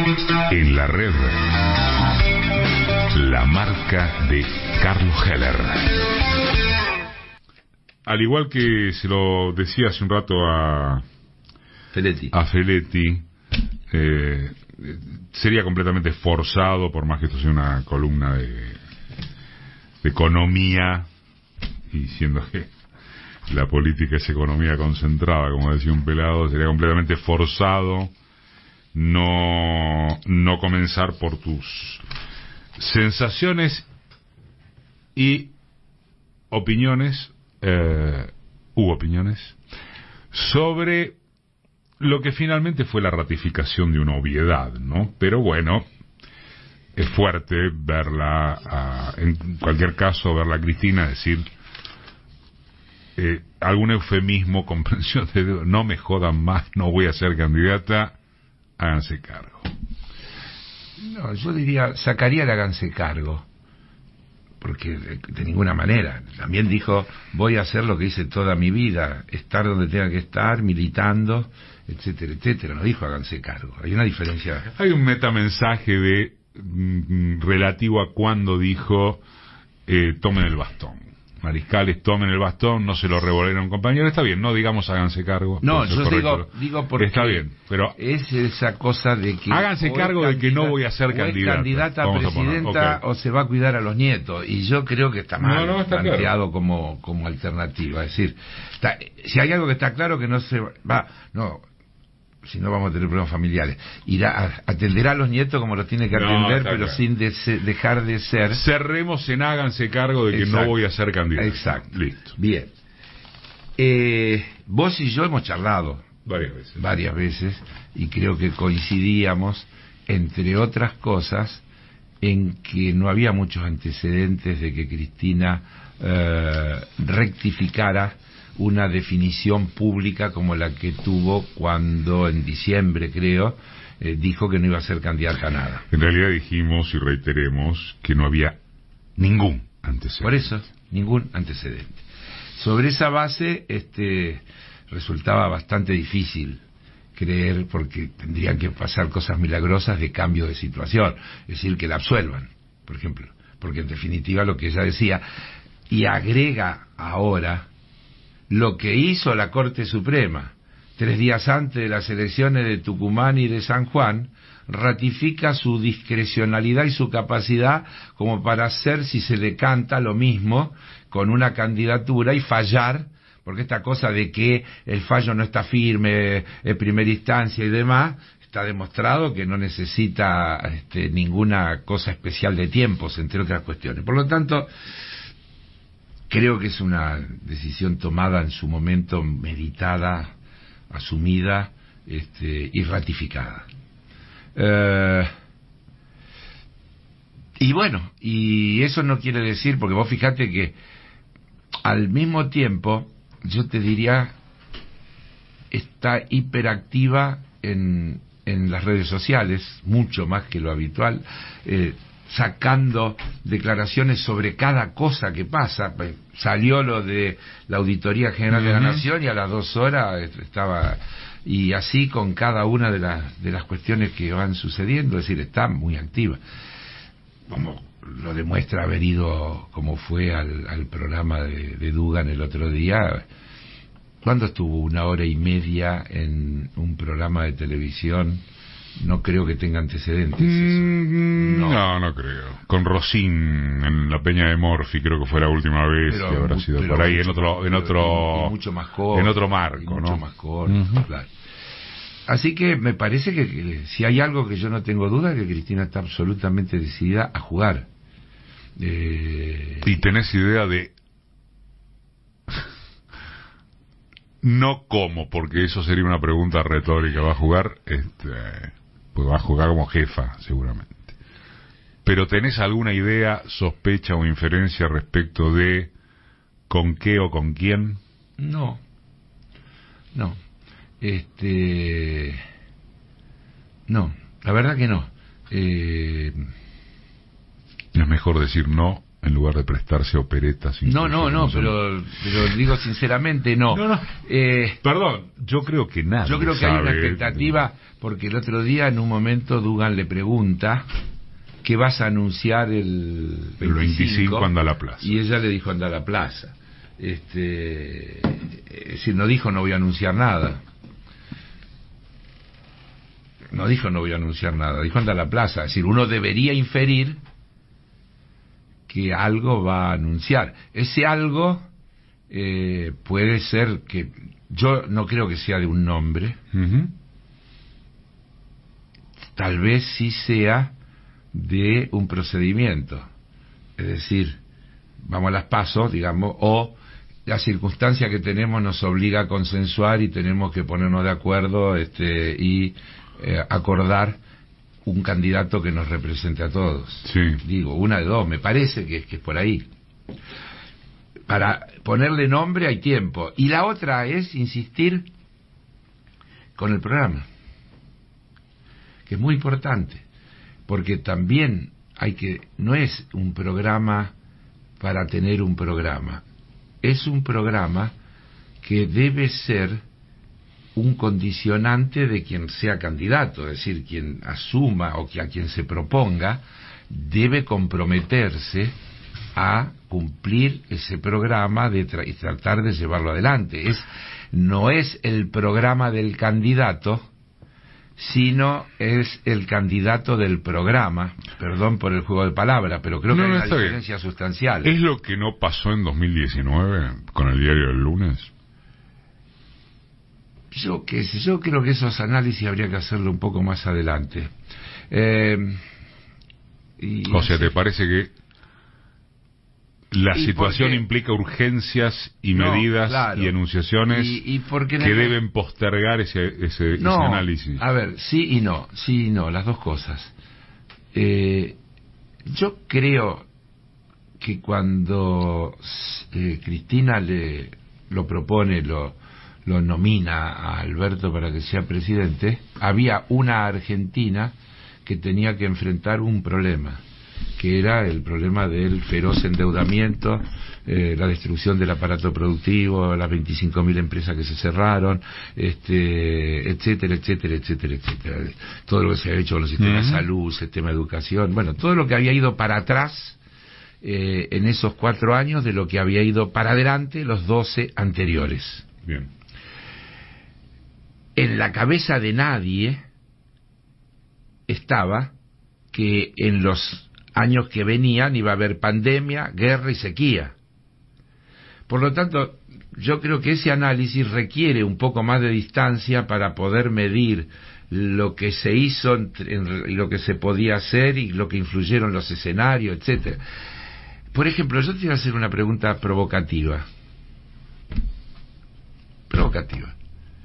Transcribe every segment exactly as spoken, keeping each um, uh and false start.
En la red, la marca de Carlos Heller. Al igual que se lo decía hace un rato a Feletti, a Feletti eh, sería completamente forzado, por más que esto sea una columna de, de economía, y siendo que la política es economía concentrada, como decía un pelado, sería completamente forzado no no comenzar por tus sensaciones y opiniones eh, u opiniones sobre lo que finalmente fue la ratificación de una obviedad, ¿no? Pero bueno, es fuerte verla, a, en cualquier caso, verla a Cristina decir eh, algún eufemismo, comprensión de no me jodan más, no voy a ser candidata, háganse cargo. no, yo diría, sacaría el háganse cargo, porque de, de ninguna manera. También dijo, voy a hacer lo que hice toda mi vida, estar donde tenga que estar, militando, etcétera, etcétera. No dijo háganse cargo. Hay una diferencia. Hay un metamensaje de mm, relativo a cuando dijo eh, tomen el bastón. Mariscales, tomen el bastón, no se lo revolven a un compañero. Está bien, no digamos háganse cargo. No, yo digo, digo porque está bien, pero es esa cosa de que háganse cargo de que no voy a ser o candidata. Es candidata a presidenta, okay, o se va a cuidar a los nietos, y yo creo que está mal no, no, está planteado claro. como como alternativa. Es decir, está, si hay algo que está claro, que no se va, no, si no vamos a tener problemas familiares, irá, atenderá a los nietos como los tiene que atender, no, pero claro, sin de se, dejar de ser. Cerremos en háganse cargo de que exacto, no voy a ser candidato. Exacto. Listo. Bien. Eh, vos y yo hemos charlado varias veces. varias veces y creo que coincidíamos, entre otras cosas, en que no había muchos antecedentes de que Cristina eh, rectificara una definición pública como la que tuvo cuando en diciembre, creo, eh, dijo que no iba a ser candidata a nada. En realidad dijimos y reiteremos que no había ningún antecedente. Por eso, ningún antecedente. Sobre esa base, este, resultaba bastante difícil creer, porque tendrían que pasar cosas milagrosas de cambio de situación, es decir, que la absuelvan, por ejemplo, porque en definitiva lo que ella decía, y agrega ahora lo que hizo la Corte Suprema tres días antes de las elecciones de Tucumán y de San Juan, ratifica su discrecionalidad y su capacidad como para hacer, si se le canta, lo mismo con una candidatura y fallar, porque esta cosa de que el fallo no está firme en primera instancia y demás, está demostrado que no necesita este, ninguna cosa especial de tiempos, entre otras cuestiones. Por lo tanto, creo que es una decisión tomada en su momento, meditada, asumida, este, y ratificada. Eh, y bueno, y eso no quiere decir, porque vos fijate que al mismo tiempo, yo te diría, está hiperactiva en, en las redes sociales, mucho más que lo habitual, eh, sacando declaraciones sobre cada cosa que pasa. Salió lo de la Auditoría General uh-huh. de la Nación y a las dos horas estaba, y así con cada una de las de las cuestiones que van sucediendo, es decir, está muy activa, como lo demuestra haber ido, como fue al, al programa de, de Dugan el otro día. ¿Cuándo estuvo? Una hora y media en un programa de televisión. No creo que tenga antecedentes eso. Mm, no. no, no creo. Con Rosín en la Peña de Morphy, creo que fue la última vez pero, que habrá sido por ahí, en otro, en otro, y, y mucho más corto, en otro marco, mucho ¿no? más corto, uh-huh. claro. Así que me parece que, que si hay algo que yo no tengo duda, que Cristina está absolutamente decidida a jugar. Eh... ¿Y tenés idea de no cómo? Porque eso sería una pregunta retórica. ¿Va a jugar? Este, pues va a jugar como jefa, seguramente. Pero ¿tenés alguna idea, sospecha o inferencia respecto de con qué o con quién? No, no. Este, no, la verdad que no. Eh... Es mejor decir no en lugar de prestarse a operetas. No, no, no, son... pero, pero digo sinceramente, no. no, no. Eh, Perdón, yo creo que nada. Yo creo que hay una expectativa, porque el otro día en un momento Dugan le pregunta ¿qué vas a anunciar el veinticinco? El veinticinco anda a la plaza. Y ella le dijo anda a la plaza. Este, es decir, no dijo no voy a anunciar nada. No dijo no voy a anunciar nada, dijo anda a la plaza. Es decir, uno debería inferir que algo va a anunciar. Ese algo eh, puede ser que... Yo no creo que sea de un nombre. Uh-huh. Tal vez sí sea de un procedimiento. Es decir, vamos a las pasos, digamos, o la circunstancia que tenemos nos obliga a consensuar y tenemos que ponernos de acuerdo este, y eh, acordar un candidato que nos represente a todos. Sí. Digo, una de dos, me parece que, que es por ahí. Para ponerle nombre hay tiempo. Y la otra es insistir con el programa, que es muy importante, porque también hay que, no es un programa para tener un programa, es un programa que debe ser un condicionante de quien sea candidato, es decir, quien asuma o que a quien se proponga debe comprometerse a cumplir ese programa de tra- y tratar de llevarlo adelante. Es, no es el programa del candidato, sino es el candidato del programa. Perdón por el juego de palabras, pero creo no, que hay no, una está diferencia bien. sustancial. ¿Es lo que no pasó en dos mil diecinueve con el diario del lunes? Yo qué sé, yo creo que esos análisis habría que hacerlo un poco más adelante. Eh, y, o sea, ¿te parece que la y situación porque, implica urgencias y no, medidas claro, y enunciaciones y, y porque que el, deben postergar ese, ese, no, ese análisis? A ver, sí y no, sí y no, las dos cosas. Eh, yo creo que cuando eh, Cristina le lo propone, lo lo nomina a Alberto para que sea presidente, había una Argentina que tenía que enfrentar un problema, que era el problema del feroz endeudamiento, eh, la destrucción del aparato productivo, las veinticinco mil empresas que se cerraron, este, etcétera, etcétera, etcétera, etcétera. Todo lo que se ha hecho con los sistemas uh-huh. de salud, sistema de educación, bueno, todo lo que había ido para atrás eh, en esos cuatro años de lo que había ido para adelante los doce anteriores. Bien. En la cabeza de nadie estaba que en los años que venían iba a haber pandemia, guerra y sequía. Por lo tanto, yo creo que ese análisis requiere un poco más de distancia para poder medir lo que se hizo y lo que se podía hacer y lo que influyeron los escenarios, etcétera. Por ejemplo, yo te iba a hacer una pregunta provocativa. Provocativa.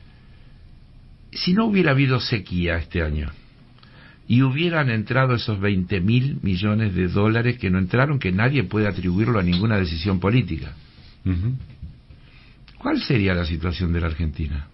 Si no hubiera habido sequía este año y hubieran entrado esos veinte mil millones de dólares que no entraron, que nadie puede atribuirlo a ninguna decisión política, Uh-huh. ¿cuál sería la situación de la Argentina?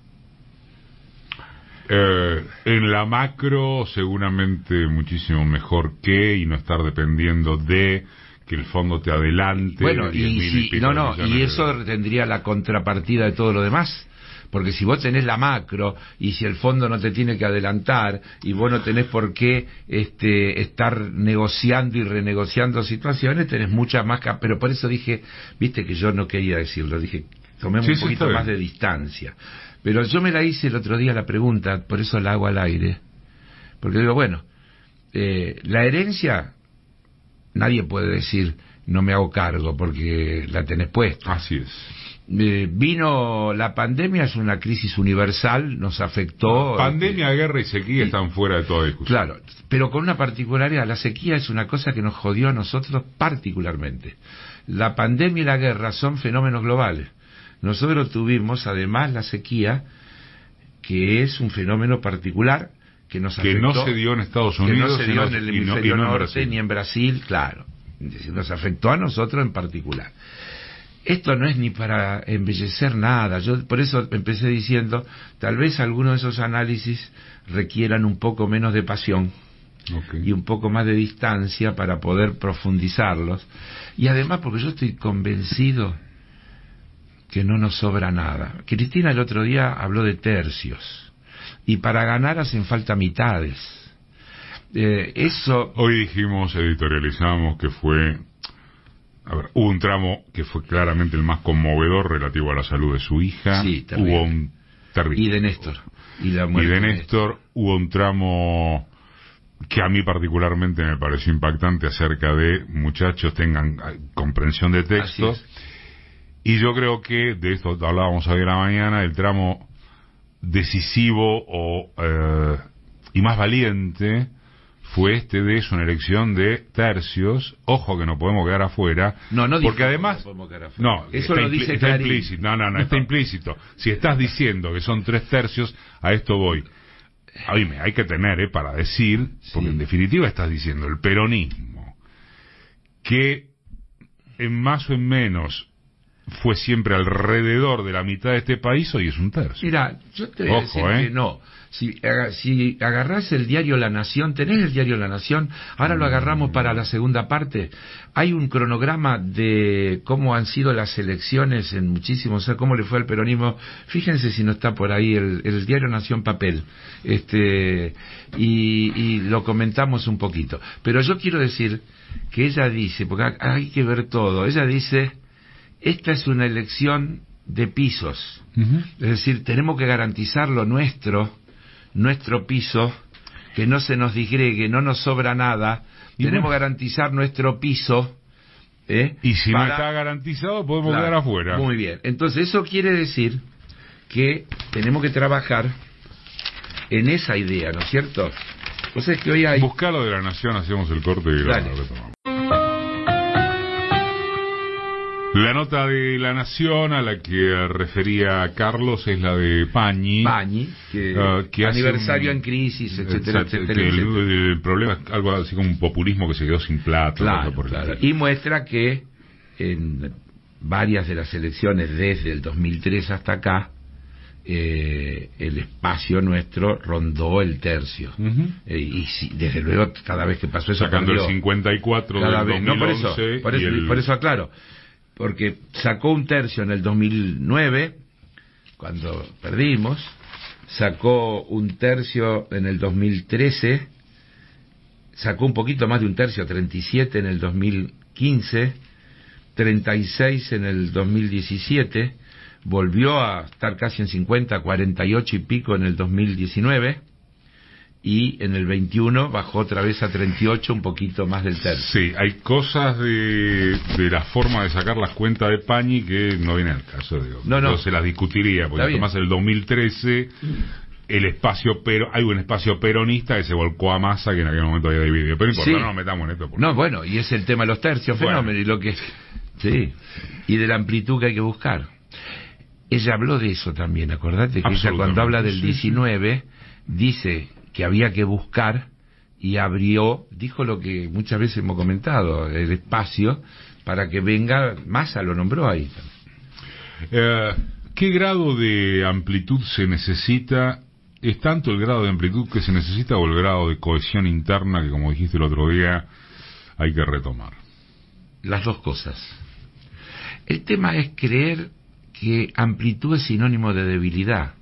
Eh, en la macro seguramente muchísimo mejor que, y no estar dependiendo de que el fondo te adelante. Bueno, diez y mil si, pico no, de no, millones y de eso dólares. tendría la contrapartida de todo lo demás. Porque si vos tenés la macro y si el fondo no te tiene que adelantar y vos no tenés por qué este, estar negociando y renegociando situaciones, tenés mucha más... Cap- Pero por eso dije, viste que yo no quería decirlo, dije, tomemos Sí, un sí, poquito está más bien. de distancia. Pero yo me la hice el otro día la pregunta, por eso la hago al aire. Porque digo, bueno, eh, la herencia, nadie puede decir, no me hago cargo porque la tenés puesta. Así es. Eh, vino la pandemia, es una crisis universal, nos afectó. Pandemia, este, guerra y sequía y, están fuera de toda discusión. Claro, pero con una particularidad, la sequía es una cosa que nos jodió a nosotros particularmente. La pandemia y la guerra son fenómenos globales. Nosotros tuvimos además la sequía, que es un fenómeno particular que nos afectó. Que no se dio en Estados Que Unidos. no se dio en el y no- hemisferio y no en norte Brasil. ni en Brasil, claro. Es decir, nos afectó a nosotros en particular. Esto no es ni para embellecer nada. Yo por eso empecé diciendo, tal vez algunos de esos análisis requieran un poco menos de pasión okay. y un poco más de distancia para poder profundizarlos. Y además porque yo estoy convencido que no nos sobra nada. Cristina el otro día habló de tercios, y para ganar hacen falta mitades. Eh, eso... Hoy dijimos, editorializamos, que fue... A ver, hubo un tramo que fue claramente el más conmovedor relativo a la salud de su hija. Sí, hubo un terrible. Y de Néstor. Y, la y de Néstor hubo un tramo que a mí particularmente me pareció impactante acerca de muchachos tengan comprensión de texto. Y yo creo que, de esto hablábamos hoy en la mañana, el tramo decisivo o eh, y más valiente fue este de eso, una elección de tercios. Ojo que no podemos quedar afuera. No, no porque además no, no, eso lo dice está implícito. No, no, no, está implícito. Si estás diciendo que son tres tercios, a esto voy. A mí me hay que tener, eh, para decir, porque sí. en definitiva estás diciendo el peronismo, que en más o en menos fue siempre alrededor de la mitad de este país, hoy es un tercio. Mira, yo te voy a decir eh. que no. Si, si agarrás el diario La Nación, tenés el diario La Nación, ahora lo agarramos para la segunda parte. Hay un cronograma de cómo han sido las elecciones en muchísimos, o sea, cómo le fue al peronismo. Fíjense si no está por ahí el, el diario Nación papel. Este, y, y lo comentamos un poquito. Pero yo quiero decir que ella dice, porque hay que ver todo, ella dice, esta es una elección de pisos. Uh-huh. Es decir, tenemos que garantizar lo nuestro, nuestro piso, que no se nos digregue, no nos sobra nada, y tenemos que garantizar nuestro piso. ¿eh? Y si para... no está garantizado, podemos claro, quedar afuera. Muy bien. Entonces, eso quiere decir que tenemos que trabajar en esa idea, ¿no es cierto? O sea, es que hoy hay... Buscalo de La Nación, hacemos el corte y lo retomamos. La nota de La Nación a la que refería Carlos es la de Pañi. Pañi, que, uh, que aniversario un, en crisis, etcétera, etcétera. etcétera, el, etcétera. El problema es algo así como un populismo que se quedó sin plata. Claro, por claro. Y muestra que en varias de las elecciones desde el dos mil tres hasta acá, eh, el espacio nuestro rondó el tercio. Uh-huh. eh, y si, desde luego, cada vez que pasó eso... Sacando perdió. el cincuenta y cuatro cada del vez, dos mil once. No, por eso, por eso, el... por eso aclaro. Porque sacó un tercio en el dos mil nueve, cuando perdimos, sacó un tercio en el dos mil trece, sacó un poquito más de un tercio, treinta y siete en el dos mil quince, treinta y seis en el dos mil diecisiete, volvió a estar casi en cincuenta, cuarenta y ocho y pico en el dos mil diecinueve, y en el veintiuno bajó otra vez a treinta y ocho, un poquito más del tercio. Sí, hay cosas de, de la forma de sacar las cuentas de Pañi que no viene al caso. Digo. No, no. Yo se las discutiría, porque además en el dos mil trece el espacio, pero hay un espacio peronista que se volcó a Massa, que en aquel momento había dividido. Pero no importa, sí. no nos metamos en esto. Porque... No, bueno, y es el tema de los tercios, bueno. fenómeno, y lo que... Sí, y de la amplitud que hay que buscar. Ella habló de eso también, acordate que ella cuando habla del diecinueve, dice... que había que buscar, y abrió, dijo lo que muchas veces hemos comentado, el espacio para que venga. Massa lo nombró ahí. Eh, ¿Qué grado de amplitud se necesita? ¿Es tanto el grado de amplitud que se necesita o el grado de cohesión interna que, como dijiste el otro día, hay que retomar? Las dos cosas. El tema es creer que amplitud es sinónimo de debilidad.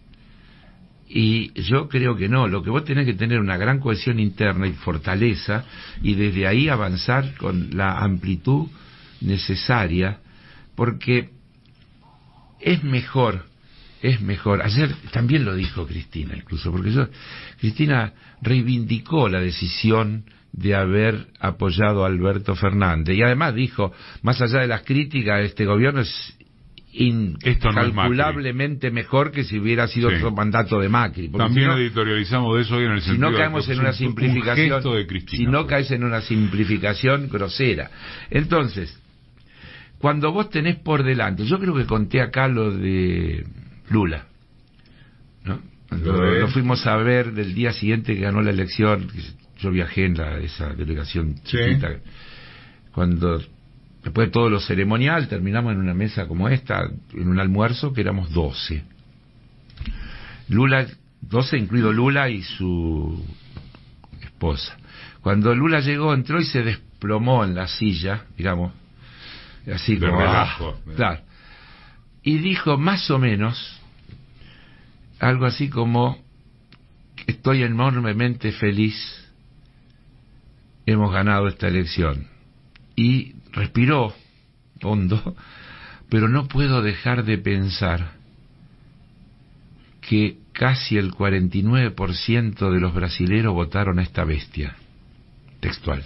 Y yo creo que no, lo que vos tenés que tener una gran cohesión interna y fortaleza, y desde ahí avanzar con la amplitud necesaria, porque es mejor, es mejor. Ayer también lo dijo Cristina, incluso, porque yo, Cristina reivindicó la decisión de haber apoyado a Alberto Fernández, y además dijo, más allá de las críticas, este gobierno es incalculablemente no mejor que si hubiera sido sí. otro mandato de Macri. También si no, editorializamos de eso hoy en el si sentido no caemos de en una simplificación, un de Cristina, si no pues. caes en una simplificación grosera. Entonces, cuando vos tenés por delante, yo creo que conté acá lo de Lula, ¿no? Lo, lo fuimos a ver del día siguiente que ganó la elección. Yo viajé en la, esa delegación chiquita, sí. cuando después de todo lo ceremonial, terminamos en una mesa como esta, en un almuerzo, que éramos doce. Lula, doce incluido Lula y su esposa. Cuando Lula llegó, entró y se desplomó en la silla, digamos, así de como... relajo. Ah, claro. Y dijo más o menos algo así como: estoy enormemente feliz, hemos ganado esta elección. Y respiró hondo, pero no puedo dejar de pensar que casi el cuarenta y nueve por ciento de los brasileros votaron a esta bestia. Textual.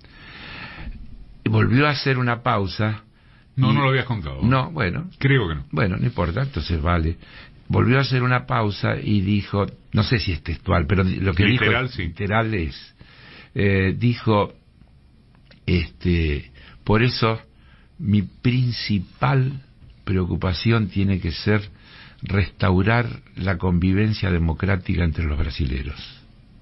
Volvió a hacer una pausa. No, y... no lo habías contado. No, bueno. Creo que no. Bueno, no importa, entonces vale. Volvió a hacer una pausa y dijo, no sé si es textual, pero lo que literal, dijo sí. literal es, eh, dijo, este, por eso mi principal preocupación tiene que ser restaurar la convivencia democrática entre los brasileros.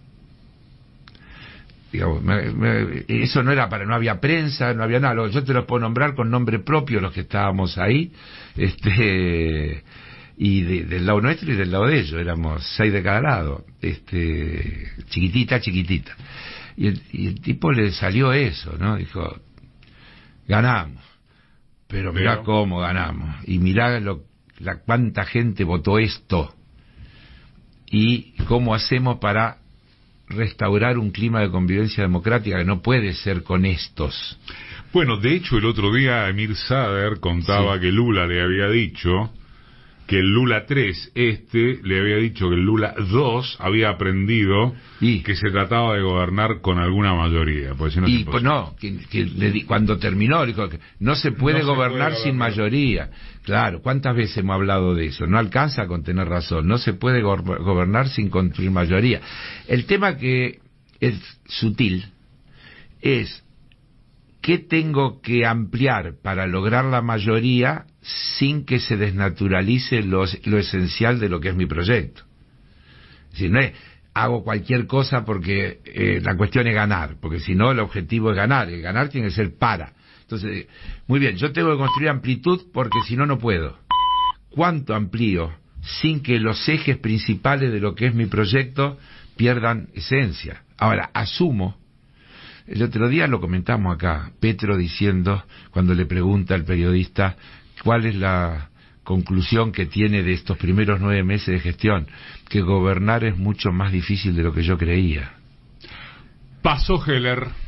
Digamos, me, me, eso no era para, no había prensa, no había nada. Yo te los puedo nombrar con nombre propio los que estábamos ahí, este, y de, del lado nuestro y del lado de ellos, éramos seis de cada lado, este, chiquitita, chiquitita. Y el, y el tipo le salió eso, ¿no? Dijo, ganamos, pero mirá pero... cómo ganamos, y mirá lo, la cuánta gente votó esto, y cómo hacemos para restaurar un clima de convivencia democrática que no puede ser con estos. Bueno, de hecho el otro día Emir Sader contaba sí. que Lula le había dicho que el Lula tres, este, le había dicho que el Lula dos había aprendido y, que se trataba de gobernar con alguna mayoría. Porque si no, y pues no, que, que le di, cuando terminó dijo que no se puede, no gobernar, se puede sin gobernar sin mayoría. Claro, ¿cuántas veces hemos hablado de eso? No alcanza con tener razón, no se puede go gobernar sin construir mayoría. El tema que es sutil es ¿qué tengo que ampliar para lograr la mayoría sin que se desnaturalice lo, lo esencial de lo que es mi proyecto? Es decir, no es hago cualquier cosa porque eh, la cuestión es ganar, porque si no el objetivo es ganar, el ganar tiene que ser para. Entonces, muy bien, yo tengo que construir amplitud porque si no, no puedo. ¿Cuánto amplío sin que los ejes principales de lo que es mi proyecto pierdan esencia? Ahora, asumo. El otro día lo comentamos acá, Petro diciendo, cuando le pregunta al periodista cuál es la conclusión que tiene de estos primeros nueve meses de gestión, que gobernar es mucho más difícil de lo que yo creía. Pasó Heller.